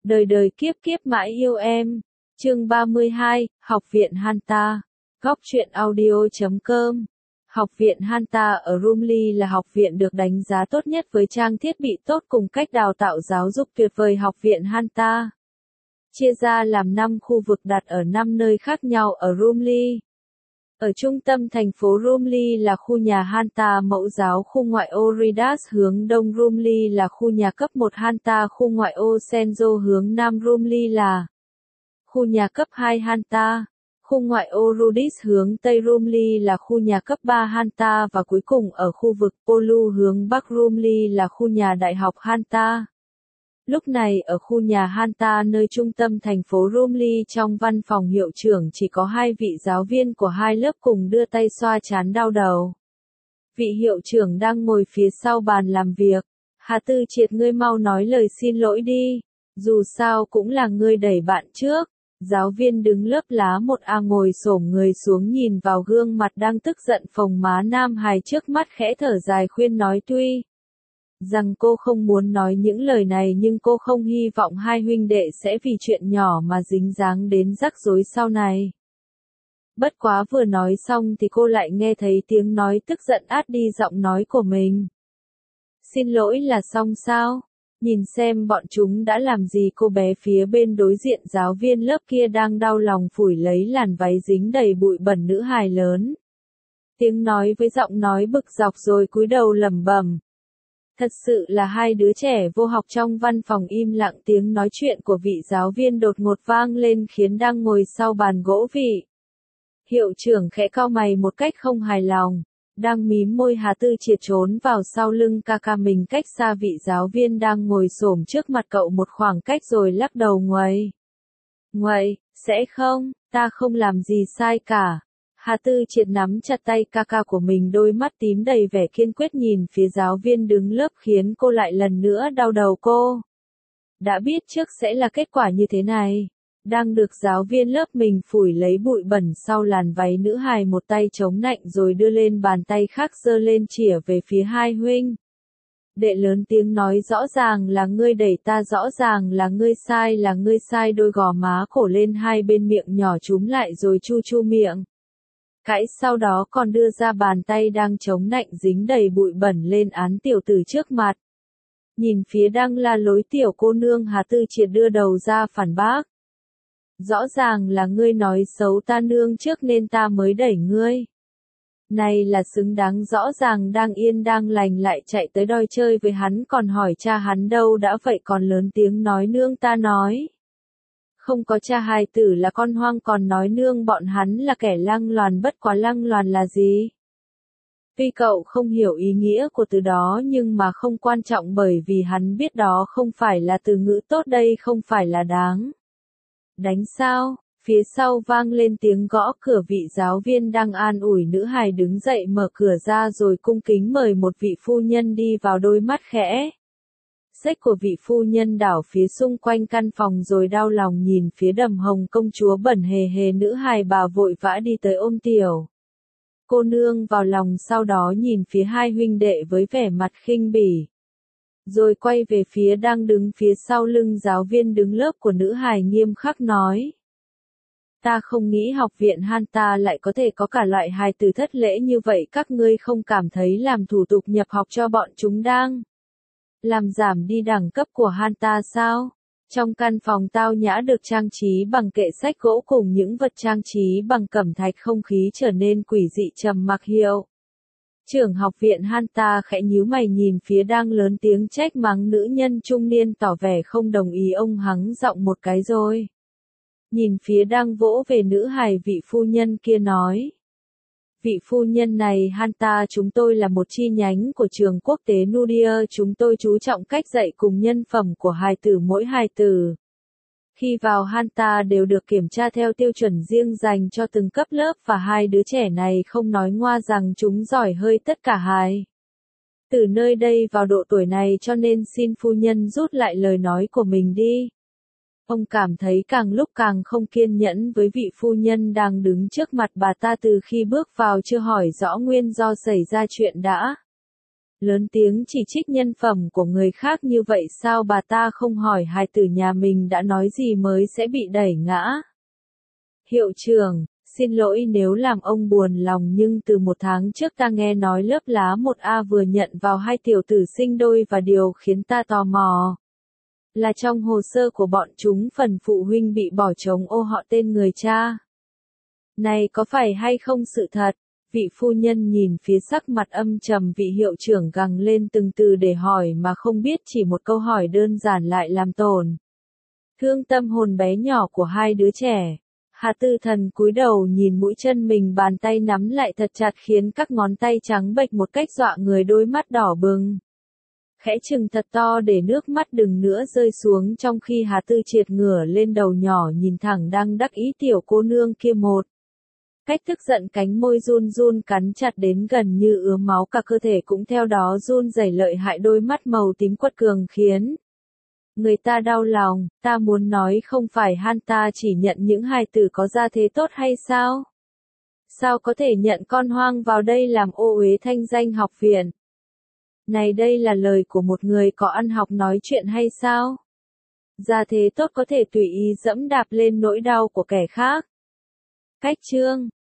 Đời đời kiếp kiếp mãi yêu em. Chương 32, Học viện Hanta. Góc truyện audio.com. Học viện Hanta ở Rumley là học viện được đánh giá tốt nhất với trang thiết bị tốt cùng cách đào tạo giáo dục tuyệt vời. Học viện Hanta chia ra làm 5 khu vực đặt ở 5 nơi khác nhau ở Rumley. Ở trung tâm thành phố Rumley là khu nhà Hanta mẫu giáo, khu ngoại ô Redas hướng đông Rumley là khu nhà cấp 1 Hanta, khu ngoại ô Senzo hướng nam Rumley là khu nhà cấp 2 Hanta, khu ngoại ô Rudis hướng tây Rumley là khu nhà cấp 3 Hanta và cuối cùng ở khu vực Polu hướng bắc Rumley là khu nhà đại học Hanta. Lúc này ở khu nhà Hanta nơi trung tâm thành phố Rumley, trong văn phòng hiệu trưởng chỉ có 2 vị giáo viên của 2 lớp cùng đưa tay xoa trán đau đầu. Vị hiệu trưởng đang ngồi phía sau bàn làm việc. Hà Tư Triệt, ngươi mau nói lời xin lỗi đi. Dù sao cũng là ngươi đẩy bạn trước. Giáo viên đứng lớp lá 1A ngồi xổm người xuống nhìn vào gương mặt đang tức giận phồng má nam hài trước mắt, khẽ thở dài khuyên nói tuy rằng cô không muốn nói những lời này nhưng cô không hy vọng hai huynh đệ sẽ vì chuyện nhỏ mà dính dáng đến rắc rối sau này. Bất quá vừa nói xong thì cô lại nghe thấy tiếng nói tức giận át đi giọng nói của mình. Xin lỗi là xong sao? Nhìn xem bọn chúng đã làm gì. Cô bé phía bên đối diện giáo viên lớp kia đang đau lòng phủi lấy làn váy dính đầy bụi bẩn nữ hài lớn. Tiếng nói với giọng nói bực dọc rồi cúi đầu lẩm bẩm. Thật sự là hai đứa trẻ vô học. Trong văn phòng im lặng, tiếng nói chuyện của vị giáo viên đột ngột vang lên khiến đang ngồi sau bàn gỗ vị hiệu trưởng khẽ cau mày một cách không hài lòng. Đang mím môi, Hà Tư Triệt trốn vào sau lưng ca ca mình cách xa vị giáo viên đang ngồi xổm trước mặt cậu một khoảng cách rồi lắc đầu nguậy, sẽ không, ta không làm gì sai cả. Hà Tư Triệt nắm chặt tay ca ca của mình, đôi mắt tím đầy vẻ kiên quyết nhìn phía giáo viên đứng lớp khiến cô lại lần nữa đau đầu. Cô đã biết trước sẽ là kết quả như thế này. Đang được giáo viên lớp mình phủi lấy bụi bẩn sau làn váy nữ hài, một tay chống nạnh rồi đưa lên bàn tay khác giơ lên chĩa về phía hai huynh đệ, lớn tiếng nói rõ ràng là ngươi đẩy ta, rõ ràng là ngươi sai. Đôi gò má cổ lên hai bên miệng nhỏ chúm lại rồi chu chu miệng cãi, sau đó còn đưa ra bàn tay đang chống nạnh dính đầy bụi bẩn lên án tiểu tử trước mặt. Nhìn phía đang la lối tiểu cô nương, Hà Tư Triệt đưa đầu ra phản bác. Rõ ràng là ngươi nói xấu ta nương trước nên ta mới đẩy ngươi. Này là xứng đáng, rõ ràng đang yên đang lành lại chạy tới đòi chơi với hắn, còn hỏi cha hắn đâu đã vậy còn lớn tiếng nói nương ta nói. Không có cha hài tử là con hoang, còn nói nương bọn hắn là kẻ lăng loàn. Bất quá lăng loàn là gì? Tuy cậu không hiểu ý nghĩa của từ đó nhưng mà không quan trọng, bởi vì hắn biết đó không phải là từ ngữ tốt, đây không phải là đáng đánh sao. Phía sau vang lên tiếng gõ cửa, vị giáo viên đang an ủi nữ hài đứng dậy mở cửa ra rồi cung kính mời một vị phu nhân đi vào. Đôi mắt khẽ xếch của vị phu nhân đảo phía xung quanh căn phòng rồi đau lòng nhìn phía đầm hồng công chúa bẩn hề hề nữ hài, bà vội vã đi tới ôm tiểu cô nương vào lòng, sau đó nhìn phía hai huynh đệ với vẻ mặt khinh bỉ. Rồi quay về phía đang đứng phía sau lưng giáo viên đứng lớp của nữ hài, nghiêm khắc nói. Ta không nghĩ học viện Hanta lại có thể có cả loại hài tử thất lễ như vậy. Các ngươi không cảm thấy làm thủ tục nhập học cho bọn chúng đang làm giảm đi đẳng cấp của Hanta sao? Trong căn phòng tao nhã được trang trí bằng kệ sách gỗ cùng những vật trang trí bằng cẩm thạch, không khí trở nên quỷ dị trầm mặc. Hiệu trưởng học viện Hanta khẽ nhíu mày nhìn phía đang lớn tiếng trách mắng nữ nhân trung niên, tỏ vẻ không đồng ý. Ông hắng giọng một cái rồi nhìn phía đang vỗ về nữ hài, vị phu nhân kia nói. Vị phu nhân này, Hanta chúng tôi là một chi nhánh của trường quốc tế Nudia, chúng tôi chú trọng cách dạy cùng nhân phẩm của hài tử. Mỗi hài tử khi vào Hanta đều được kiểm tra theo tiêu chuẩn riêng dành cho từng cấp lớp, và hai đứa trẻ này không nói ngoa rằng chúng giỏi hơi tất cả hài tử nơi đây vào độ tuổi này, cho nên xin phu nhân rút lại lời nói của mình đi. Ông cảm thấy càng lúc càng không kiên nhẫn với vị phu nhân đang đứng trước mặt bà ta. Từ khi bước vào chưa hỏi rõ nguyên do xảy ra chuyện đã lớn tiếng chỉ trích nhân phẩm của người khác như vậy sao bà ta không hỏi hài tử nhà mình đã nói gì mới sẽ bị đẩy ngã. Hiệu trưởng, xin lỗi nếu làm ông buồn lòng nhưng từ 1 tháng trước ta nghe nói lớp lá 1A vừa nhận vào 2 tiểu tử sinh đôi và điều khiến ta tò mò là trong hồ sơ của bọn chúng phần phụ huynh bị bỏ trống ô họ tên người cha. Này có phải hay không sự thật? Vị phu nhân nhìn phía sắc mặt âm trầm vị hiệu trưởng gằn lên từng từ để hỏi mà không biết chỉ một câu hỏi đơn giản lại làm tổn thương tâm hồn bé nhỏ của 2 đứa trẻ. Hà Tư Thần cúi đầu nhìn mũi chân mình, bàn tay nắm lại thật chặt khiến các ngón tay trắng bệch một cách dọa người, đôi mắt đỏ bừng khẽ trừng thật to để nước mắt đừng nữa rơi xuống, trong khi Hà Tư Triệt ngửa lên đầu nhỏ nhìn thẳng đang đắc ý tiểu cô nương kia một cách tức giận, cánh môi run run cắn chặt đến gần như ứa máu, cả cơ thể cũng theo đó run rẩy lợi hại, đôi mắt màu tím quật cường khiến người ta đau lòng. Ta muốn nói không phải Hanta chỉ nhận những hài tử có gia thế tốt hay sao? Sao có thể nhận con hoang vào đây làm ô uế thanh danh học viện? Này đây là lời của một người có ăn học nói chuyện hay sao? Gia thế tốt có thể tùy ý dẫm đạp lên nỗi đau của kẻ khác. Cách chương